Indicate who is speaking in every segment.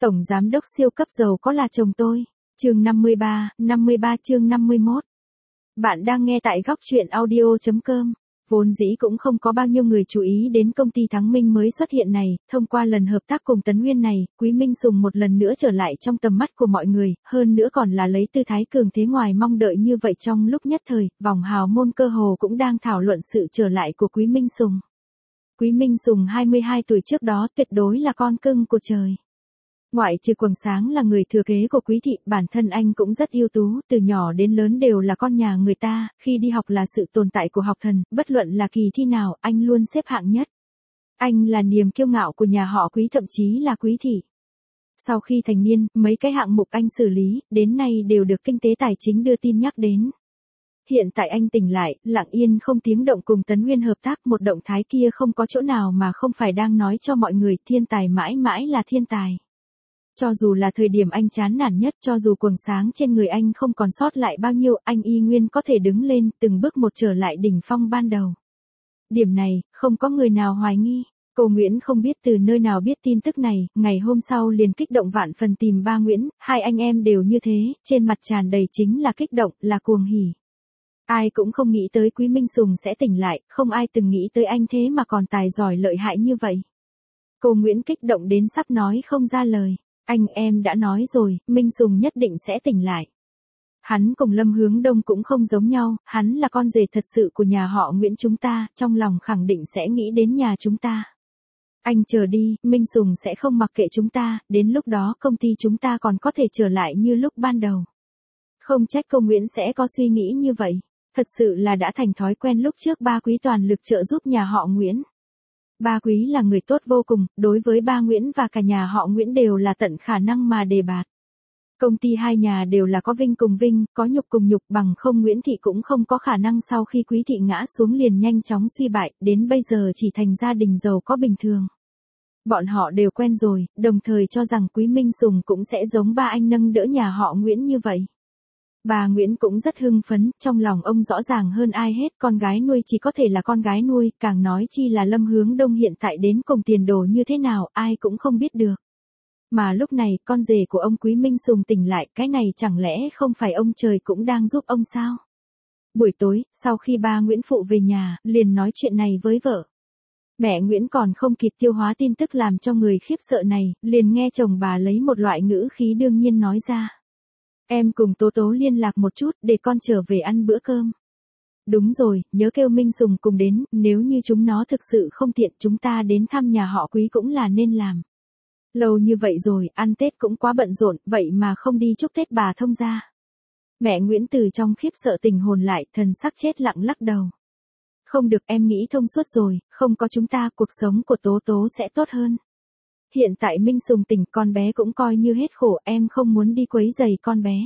Speaker 1: Tổng giám đốc siêu cấp giàu có là chồng tôi. Chương 53 chương 51. Bạn đang nghe tại góc truyện audio.com. Vốn dĩ cũng không có bao nhiêu người chú ý đến công ty Thắng Minh mới xuất hiện này, thông qua lần hợp tác cùng Tấn Nguyên này, Quý Minh Sùng một lần nữa trở lại trong tầm mắt của mọi người, hơn nữa còn là lấy tư thái cường thế ngoài mong đợi như vậy. Trong lúc nhất thời, vòng hào môn cơ hồ cũng đang thảo luận sự trở lại của Quý Minh Sùng. Quý Minh Sùng 22 tuổi trước đó tuyệt đối là con cưng của trời. Ngoại trừ Quầng Sáng là người thừa kế của Quý thị, bản thân anh cũng rất ưu tú, từ nhỏ đến lớn đều là con nhà người ta, khi đi học là sự tồn tại của học thần, bất luận là kỳ thi nào, anh luôn xếp hạng nhất. Anh là niềm kiêu ngạo của nhà họ Quý, thậm chí là Quý thị. Sau khi thành niên, mấy cái hạng mục anh xử lý, đến nay đều được kinh tế tài chính đưa tin nhắc đến. Hiện tại anh tỉnh lại, lặng yên không tiếng động cùng Tấn Nguyên hợp tác, một động thái kia không có chỗ nào mà không phải đang nói cho mọi người, thiên tài mãi mãi là thiên tài. Cho dù là thời điểm anh chán nản nhất, cho dù quầng sáng trên người anh không còn sót lại bao nhiêu, anh y nguyên có thể đứng lên, từng bước một trở lại đỉnh phong ban đầu. Điểm này, không có người nào hoài nghi. Cô Nguyễn không biết từ nơi nào biết tin tức này, ngày hôm sau liền kích động vạn phần tìm ba Nguyễn, hai anh em đều như thế, trên mặt tràn đầy chính là kích động, là cuồng hỉ. Ai cũng không nghĩ tới Quý Minh Sùng sẽ tỉnh lại, không ai từng nghĩ tới anh thế mà còn tài giỏi lợi hại như vậy. Cô Nguyễn kích động đến sắp nói không ra lời. Anh em đã nói rồi, Minh Sùng nhất định sẽ tỉnh lại. Hắn cùng Lâm Hướng Đông cũng không giống nhau, hắn là con rể thật sự của nhà họ Nguyễn chúng ta, trong lòng khẳng định sẽ nghĩ đến nhà chúng ta. Anh chờ đi, Minh Sùng sẽ không mặc kệ chúng ta, đến lúc đó công ty chúng ta còn có thể trở lại như lúc ban đầu. Không trách cô Nguyễn sẽ có suy nghĩ như vậy, thật sự là đã thành thói quen lúc trước ba Quý toàn lực trợ giúp nhà họ Nguyễn. Ba Quý là người tốt vô cùng, đối với ba Nguyễn và cả nhà họ Nguyễn đều là tận khả năng mà đề bạt. Công ty hai nhà đều là có vinh cùng vinh, có nhục cùng nhục, bằng không Nguyễn thị cũng không có khả năng sau khi Quý thị ngã xuống liền nhanh chóng suy bại, đến bây giờ chỉ thành gia đình giàu có bình thường. Bọn họ đều quen rồi, đồng thời cho rằng Quý Minh Sùng cũng sẽ giống ba anh nâng đỡ nhà họ Nguyễn như vậy. Bà Nguyễn cũng rất hưng phấn, trong lòng ông rõ ràng hơn ai hết, con gái nuôi chỉ có thể là con gái nuôi, càng nói chi là Lâm Hướng Đông hiện tại đến cùng tiền đồ như thế nào, ai cũng không biết được. Mà lúc này, con rể của ông Quý Minh Sùng tỉnh lại, cái này chẳng lẽ không phải ông trời cũng đang giúp ông sao? Buổi tối, sau khi ba Nguyễn phụ về nhà, liền nói chuyện này với vợ. Mẹ Nguyễn còn không kịp tiêu hóa tin tức làm cho người khiếp sợ này, liền nghe chồng bà lấy một loại ngữ khí đương nhiên nói ra. Em cùng Tố Tố liên lạc một chút để con trở về ăn bữa cơm. Đúng rồi, nhớ kêu Minh Sùng cùng đến, nếu như chúng nó thực sự không tiện chúng ta đến thăm nhà họ Quý cũng là nên làm. Lâu như vậy rồi, ăn Tết cũng quá bận rộn, vậy mà không đi chúc Tết bà thông gia. Mẹ Nguyễn từ trong khiếp sợ tỉnh hồn lại, thần sắc chết lặng lắc đầu. Không được, em nghĩ thông suốt rồi, không có chúng ta cuộc sống của Tố Tố sẽ tốt hơn. Hiện tại Minh Sùng tỉnh, con bé cũng coi như hết khổ, em không muốn đi quấy rầy con bé.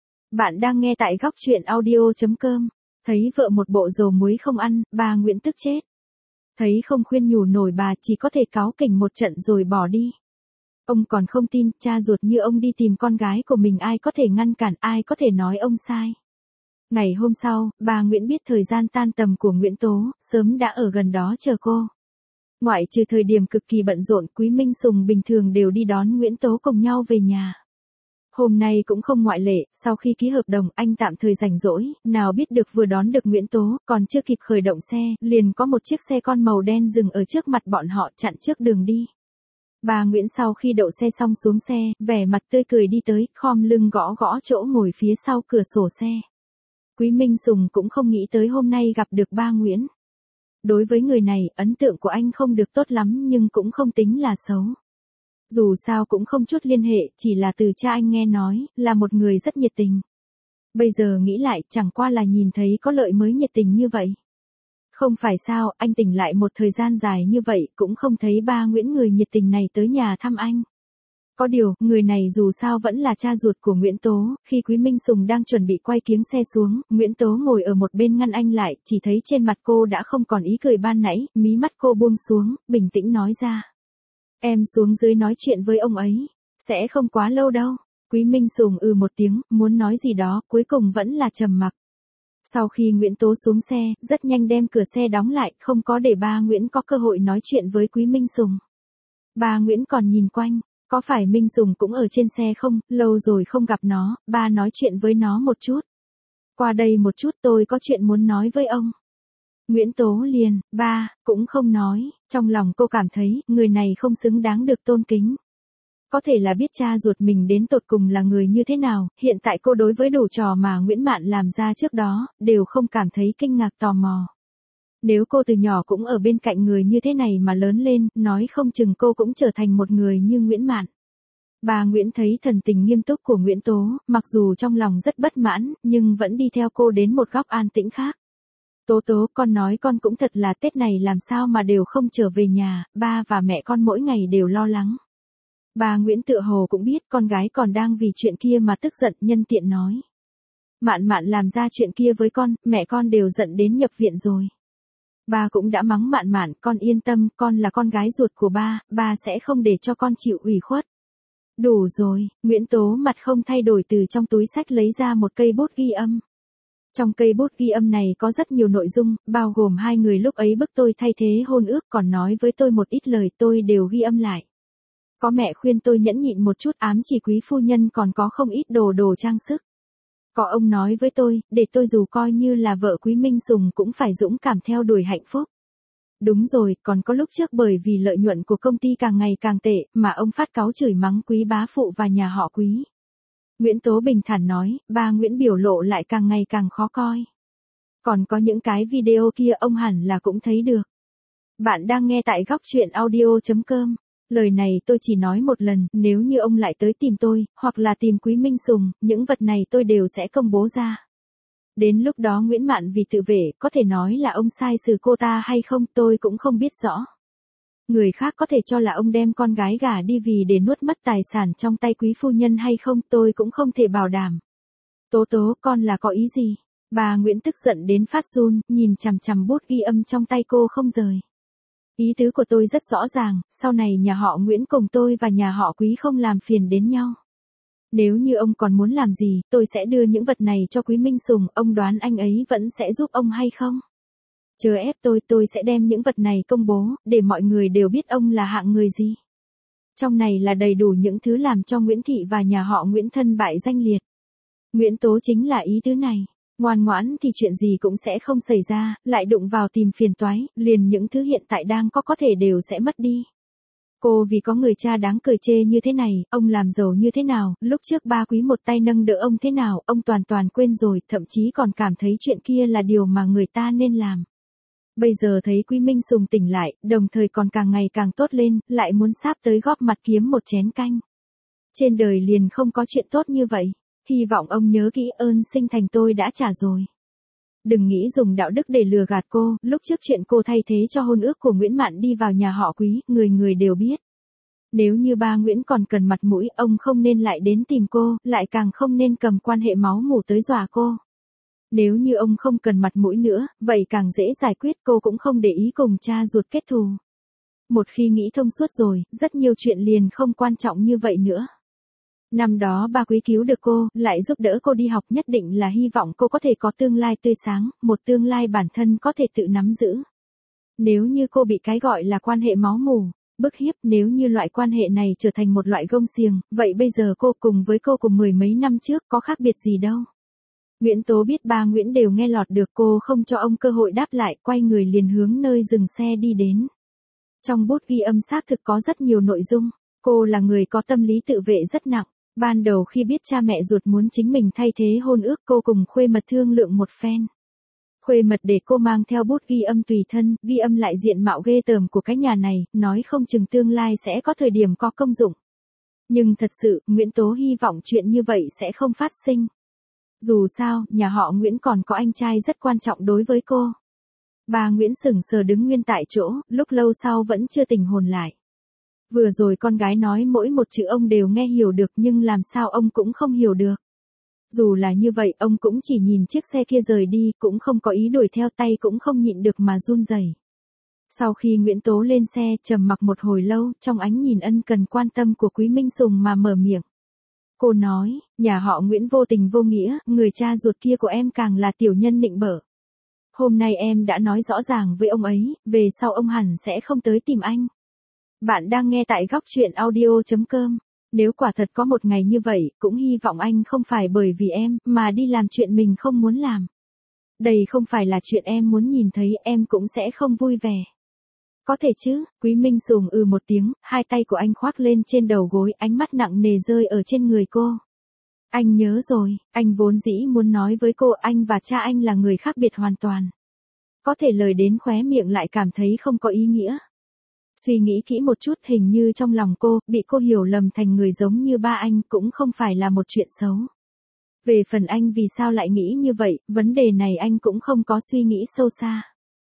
Speaker 1: Bạn đang nghe tại góc truyện audio.com. Thấy vợ một bộ dầu muối không ăn, bà Nguyễn tức chết. Thấy không khuyên nhủ nổi bà, chỉ có thể cáu kỉnh một trận rồi bỏ đi. Ông còn không tin, cha ruột như ông đi tìm con gái của mình, ai có thể ngăn cản, ai có thể nói ông sai. Ngày hôm sau, bà Nguyễn biết thời gian tan tầm của Nguyễn Tố, sớm đã ở gần đó chờ cô. Ngoại trừ thời điểm cực kỳ bận rộn, Quý Minh Sùng bình thường đều đi đón Nguyễn Tố cùng nhau về nhà. Hôm nay cũng không ngoại lệ, sau khi ký hợp đồng anh tạm thời rảnh rỗi, nào biết được vừa đón được Nguyễn Tố, còn chưa kịp khởi động xe, liền có một chiếc xe con màu đen dừng ở trước mặt bọn họ, chặn trước đường đi. Bà Nguyễn sau khi đậu xe xong xuống xe, vẻ mặt tươi cười đi tới, khom lưng gõ gõ chỗ ngồi phía sau cửa sổ xe. Quý Minh Sùng cũng không nghĩ tới hôm nay gặp được ba Nguyễn. Đối với người này, ấn tượng của anh không được tốt lắm nhưng cũng không tính là xấu. Dù sao cũng không chút liên hệ, chỉ là từ cha anh nghe nói, là một người rất nhiệt tình. Bây giờ nghĩ lại, chẳng qua là nhìn thấy có lợi mới nhiệt tình như vậy. Không phải sao, anh tỉnh lại một thời gian dài như vậy, cũng không thấy ba Nguyễn người nhiệt tình này tới nhà thăm anh. Có điều, người này dù sao vẫn là cha ruột của Nguyễn Tố, khi Quý Minh Sùng đang chuẩn bị quay kiếng xe xuống, Nguyễn Tố ngồi ở một bên ngăn anh lại, chỉ thấy trên mặt cô đã không còn ý cười ban nãy, mí mắt cô buông xuống, bình tĩnh nói ra. Em xuống dưới nói chuyện với ông ấy, sẽ không quá lâu đâu. Quý Minh Sùng một tiếng, muốn nói gì đó, cuối cùng vẫn là trầm mặc. Sau khi Nguyễn Tố xuống xe, rất nhanh đem cửa xe đóng lại, không có để ba Nguyễn có cơ hội nói chuyện với Quý Minh Sùng. Ba Nguyễn còn nhìn quanh. Có phải Minh Sùng cũng ở trên xe không, lâu rồi không gặp nó, ba nói chuyện với nó một chút. Qua đây một chút tôi có chuyện muốn nói với ông. Nguyễn Tố liền, ba, cũng không nói, trong lòng cô cảm thấy, người này không xứng đáng được tôn kính. Có thể là biết cha ruột mình đến tột cùng là người như thế nào, hiện tại cô đối với đủ trò mà Nguyễn Mạn làm ra trước đó, đều không cảm thấy kinh ngạc tò mò. Nếu cô từ nhỏ cũng ở bên cạnh người như thế này mà lớn lên, nói không chừng cô cũng trở thành một người như Nguyễn Mạn. Bà Nguyễn thấy thần tình nghiêm túc của Nguyễn Tố, mặc dù trong lòng rất bất mãn, nhưng vẫn đi theo cô đến một góc an tĩnh khác. Tố Tố, con nói con cũng thật là Tết này làm sao mà đều không trở về nhà, ba và mẹ con mỗi ngày đều lo lắng. Bà Nguyễn tựa hồ cũng biết con gái còn đang vì chuyện kia mà tức giận, nhân tiện nói. Mạn Mạn làm ra chuyện kia với con, mẹ con đều giận đến nhập viện rồi. Ba cũng đã mắng Mạn Mạn, con yên tâm, con là con gái ruột của ba sẽ không để cho con chịu ủy khuất. Đủ rồi, Nguyễn Tố mặt không thay đổi từ trong túi xách lấy ra một cây bút ghi âm. Trong cây bút ghi âm này có rất nhiều nội dung, bao gồm hai người lúc ấy bức tôi thay thế hôn ước, còn nói với tôi một ít lời tôi đều ghi âm lại. Có mẹ khuyên tôi nhẫn nhịn một chút, ám chỉ quý phu nhân còn có không ít đồ trang sức. Có ông nói với tôi, để tôi dù coi như là vợ quý Minh Sùng cũng phải dũng cảm theo đuổi hạnh phúc. Đúng rồi, còn có lúc trước bởi vì lợi nhuận của công ty càng ngày càng tệ, mà ông phát cáu chửi mắng quý bá phụ và nhà họ Quý. Nguyễn Tố bình thản nói, ba Nguyễn biểu lộ lại càng ngày càng khó coi. Còn có những cái video kia ông hẳn là cũng thấy được. Bạn đang nghe tại góc truyện audio.com. Lời này tôi chỉ nói một lần, nếu như ông lại tới tìm tôi, hoặc là tìm Quý Minh Sùng, những vật này tôi đều sẽ công bố ra. Đến lúc đó Nguyễn Mạn vì tự vệ, có thể nói là ông sai xử cô ta hay không tôi cũng không biết rõ. Người khác có thể cho là ông đem con gái gả đi vì để nuốt mất tài sản trong tay quý phu nhân hay không tôi cũng không thể bảo đảm. Tố Tố, con là có ý gì? Bà Nguyễn tức giận đến phát run, nhìn chằm chằm bút ghi âm trong tay cô không rời. Ý tứ của tôi rất rõ ràng, sau này nhà họ Nguyễn cùng tôi và nhà họ Quý không làm phiền đến nhau. Nếu như ông còn muốn làm gì, tôi sẽ đưa những vật này cho Quý Minh Sùng, ông đoán anh ấy vẫn sẽ giúp ông hay không? Chờ ép tôi sẽ đem những vật này công bố, để mọi người đều biết ông là hạng người gì. Trong này là đầy đủ những thứ làm cho Nguyễn Thị và nhà họ Nguyễn thân bại danh liệt. Nguyễn Tố chính là ý tứ này. Ngoan ngoãn thì chuyện gì cũng sẽ không xảy ra, lại đụng vào tìm phiền toái, liền những thứ hiện tại đang có thể đều sẽ mất đi. Cô vì có người cha đáng cười chê như thế này, ông làm giàu như thế nào, lúc trước ba Quý một tay nâng đỡ ông thế nào, ông toàn quên rồi, thậm chí còn cảm thấy chuyện kia là điều mà người ta nên làm. Bây giờ thấy Quý Minh Sùng tỉnh lại, đồng thời còn càng ngày càng tốt lên, lại muốn sáp tới góp mặt kiếm một chén canh. Trên đời liền không có chuyện tốt như vậy. Hy vọng ông nhớ kỹ ơn sinh thành tôi đã trả rồi. Đừng nghĩ dùng đạo đức để lừa gạt cô, lúc trước chuyện cô thay thế cho hôn ước của Nguyễn Mạn đi vào nhà họ Quý, người đều biết. Nếu như ba Nguyễn còn cần mặt mũi, ông không nên lại đến tìm cô, lại càng không nên cầm quan hệ máu mủ tới dọa cô. Nếu như ông không cần mặt mũi nữa, vậy càng dễ giải quyết, cô cũng không để ý cùng cha ruột kết thù. Một khi nghĩ thông suốt rồi, rất nhiều chuyện liền không quan trọng như vậy nữa. Năm đó ba Quý cứu được cô, lại giúp đỡ cô đi học, nhất định là hy vọng cô có thể có tương lai tươi sáng, một tương lai bản thân có thể tự nắm giữ. Nếu như cô bị cái gọi là quan hệ máu mủ, bức hiếp, nếu như loại quan hệ này trở thành một loại gông xiềng, vậy bây giờ cô cùng với cô cùng mười mấy năm trước có khác biệt gì đâu. Nguyễn Tố biết ba Nguyễn đều nghe lọt được, cô không cho ông cơ hội đáp lại, quay người liền hướng nơi dừng xe đi đến. Trong bút ghi âm xác thực có rất nhiều nội dung, cô là người có tâm lý tự vệ rất nặng. Ban đầu khi biết cha mẹ ruột muốn chính mình thay thế hôn ước, cô cùng Khuê Mật thương lượng một phen. Khuê Mật để cô mang theo bút ghi âm tùy thân, ghi âm lại diện mạo ghê tởm của cái nhà này, nói không chừng tương lai sẽ có thời điểm có công dụng. Nhưng thật sự, Nguyễn Tố hy vọng chuyện như vậy sẽ không phát sinh. Dù sao, nhà họ Nguyễn còn có anh trai rất quan trọng đối với cô. Bà Nguyễn sững sờ đứng nguyên tại chỗ, lúc lâu sau vẫn chưa tỉnh hồn lại. Vừa rồi con gái nói mỗi một chữ ông đều nghe hiểu được, nhưng làm sao ông cũng không hiểu được. Dù là như vậy, ông cũng chỉ nhìn chiếc xe kia rời đi, cũng không có ý đuổi theo, tay cũng không nhịn được mà run rẩy. Sau khi Nguyễn Tố lên xe, trầm mặc một hồi lâu, trong ánh nhìn ân cần quan tâm của Quý Minh Sùng mà mở miệng. Cô nói, nhà họ Nguyễn vô tình vô nghĩa, người cha ruột kia của em càng là tiểu nhân nịnh bợ. Hôm nay em đã nói rõ ràng với ông ấy, về sau ông hẳn sẽ không tới tìm anh. Bạn đang nghe tại góc chuyện audio.com. Nếu quả thật có một ngày như vậy, cũng hy vọng anh không phải bởi vì em mà đi làm chuyện mình không muốn làm. Đây không phải là chuyện em muốn nhìn thấy, em cũng sẽ không vui vẻ. Có thể chứ, Quý Minh Sùng một tiếng, hai tay của anh khoác lên trên đầu gối, ánh mắt nặng nề rơi ở trên người cô. Anh nhớ rồi, anh vốn dĩ muốn nói với cô anh và cha anh là người khác biệt hoàn toàn. Có thể lời đến khóe miệng lại cảm thấy không có ý nghĩa. Suy nghĩ kỹ một chút, hình như trong lòng cô, bị cô hiểu lầm thành người giống như ba anh cũng không phải là một chuyện xấu. Về phần anh vì sao lại nghĩ như vậy, vấn đề này anh cũng không có suy nghĩ sâu xa.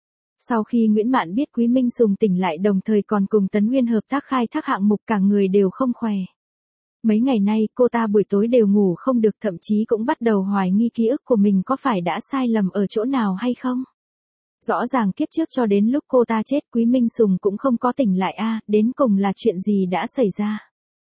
Speaker 1: Sau khi Nguyễn Mạn biết Quý Minh Sùng tỉnh lại đồng thời còn cùng Tấn Nguyên hợp tác khai thác hạng mục, cả người đều không khỏe. Mấy ngày nay cô ta buổi tối đều ngủ không được, thậm chí cũng bắt đầu hoài nghi ký ức của mình có phải đã sai lầm ở chỗ nào hay không. Rõ ràng kiếp trước cho đến lúc cô ta chết Quý Minh Sùng cũng không có tỉnh lại đến cùng là chuyện gì đã xảy ra.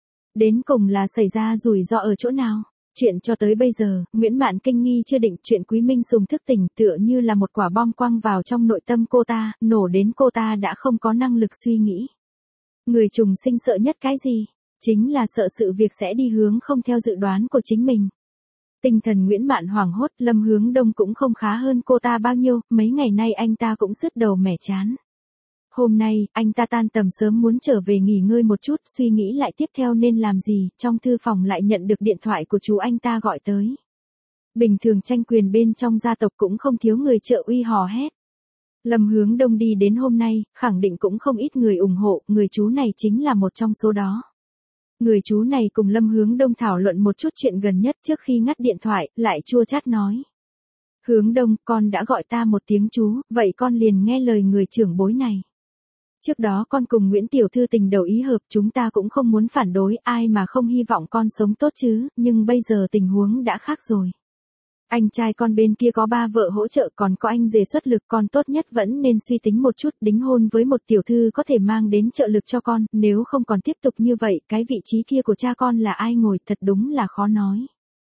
Speaker 1: Đến cùng là xảy ra rủi ro ở chỗ nào. Chuyện cho tới bây giờ, Nguyễn Mạn kinh nghi chưa định, chuyện Quý Minh Sùng thức tỉnh tựa như là một quả bom quăng vào trong nội tâm cô ta, nổ đến cô ta đã không có năng lực suy nghĩ. Người trùng sinh sợ nhất cái gì? Chính là sợ sự việc sẽ đi hướng không theo dự đoán của chính mình. Tinh thần Nguyễn Mạn hoảng hốt, Lâm Hướng Đông cũng không khá hơn cô ta bao nhiêu, mấy ngày nay anh ta cũng sứt đầu mẻ chán. Hôm nay, anh ta tan tầm sớm muốn trở về nghỉ ngơi một chút, suy nghĩ lại tiếp theo nên làm gì, trong thư phòng lại nhận được điện thoại của chú anh ta gọi tới. Bình thường tranh quyền bên trong gia tộc cũng không thiếu người trợ uy hò hét. Lâm Hướng Đông đi đến hôm nay, khẳng định cũng không ít người ủng hộ, người chú này chính là một trong số đó. Người chú này cùng Lâm Hướng Đông thảo luận một chút chuyện gần nhất trước khi ngắt điện thoại, lại chua chát nói. Hướng Đông, con đã gọi ta một tiếng chú, vậy con liền nghe lời người trưởng bối này. Trước đó con cùng Nguyễn Tiểu Thư tình đầu ý hợp, chúng ta cũng không muốn phản đối, ai mà không hy vọng con sống tốt chứ, nhưng bây giờ tình huống đã khác rồi. Anh trai con bên kia có 3 vợ hỗ trợ, còn có anh rể xuất lực, con tốt nhất vẫn nên suy tính một chút, đính hôn với một tiểu thư có thể mang đến trợ lực cho con, nếu không còn tiếp tục như vậy, cái vị trí kia của cha con là ai ngồi, thật đúng là khó nói.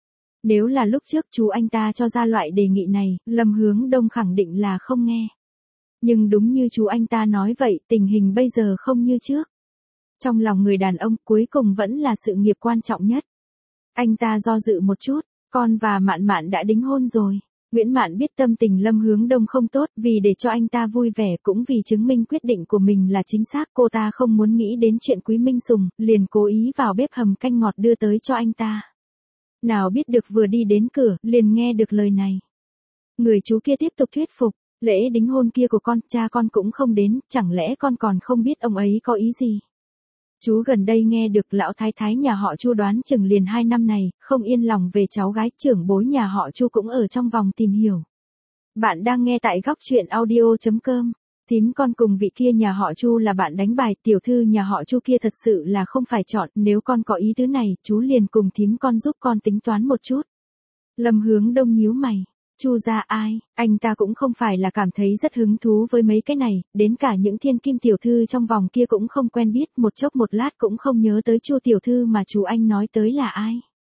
Speaker 1: Nếu là lúc trước chú anh ta cho ra loại đề nghị này, Lâm Hướng Đông khẳng định là không nghe. Nhưng đúng như chú anh ta nói vậy, tình hình bây giờ không như trước. Trong lòng người đàn ông, cuối cùng vẫn là sự nghiệp quan trọng nhất. Anh ta do dự một chút, con và Mạn Mạn đã đính hôn rồi. Nguyễn Mạn biết tâm tình Lâm Hướng Đông không tốt, vì để cho anh ta vui vẻ cũng vì chứng minh quyết định của mình là chính xác, cô ta không muốn nghĩ đến chuyện Quý Minh Sùng, liền cố ý vào bếp hầm canh ngọt đưa tới cho anh ta. Nào biết được vừa đi đến cửa, liền nghe được lời này. Người chú kia tiếp tục thuyết phục. Lễ đính hôn kia của con, cha con cũng không đến, chẳng lẽ con còn không biết ông ấy có ý gì? Chú gần đây nghe được lão thái thái nhà họ Chu đoán chừng liền 2 năm này, không yên lòng về cháu gái, trưởng bối nhà họ Chu cũng ở trong vòng tìm hiểu. Bạn đang nghe tại góc chuyện audio.com. Thím con cùng vị kia nhà họ Chu là bạn đánh bài, tiểu thư nhà họ Chu kia thật sự là không phải chọn, nếu con có ý tứ này, chú liền cùng thím con giúp con tính toán một chút. Lâm Hướng Đông nhíu mày. Chu gia ai, anh ta cũng không phải là cảm thấy rất hứng thú với mấy cái này, đến cả những thiên kim tiểu thư trong vòng kia cũng không quen biết, một chốc một lát cũng không nhớ tới Chu tiểu thư mà chú anh nói tới là ai.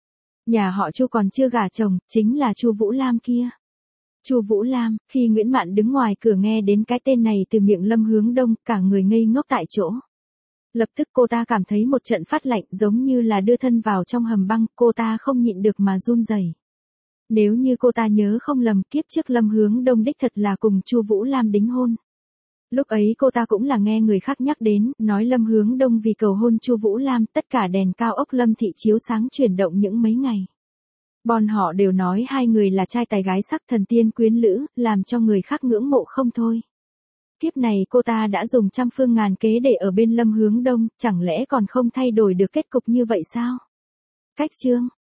Speaker 1: Nhà họ Chu còn chưa gả chồng, chính là Chu Vũ Lam kia. Chu Vũ Lam, khi Nguyễn Mạn đứng ngoài cửa nghe đến cái tên này từ miệng Lâm Hướng Đông, cả người ngây ngốc tại chỗ. Lập tức cô ta cảm thấy một trận phát lạnh, giống như là đưa thân vào trong hầm băng, cô ta không nhịn được mà run rẩy. Nếu như cô ta nhớ không lầm, kiếp trước Lâm Hướng Đông đích thật là cùng Chu Vũ Lam đính hôn. Lúc ấy cô ta cũng là nghe người khác nhắc đến, nói Lâm Hướng Đông vì cầu hôn Chu Vũ Lam, tất cả đèn cao ốc Lâm thị chiếu sáng chuyển động những mấy ngày. Bọn họ đều nói hai người là trai tài gái sắc, thần tiên quyến lữ, làm cho người khác ngưỡng mộ không thôi. Kiếp này cô ta đã dùng trăm phương ngàn kế để ở bên Lâm Hướng Đông, chẳng lẽ còn không thay đổi được kết cục như vậy sao? Cách chương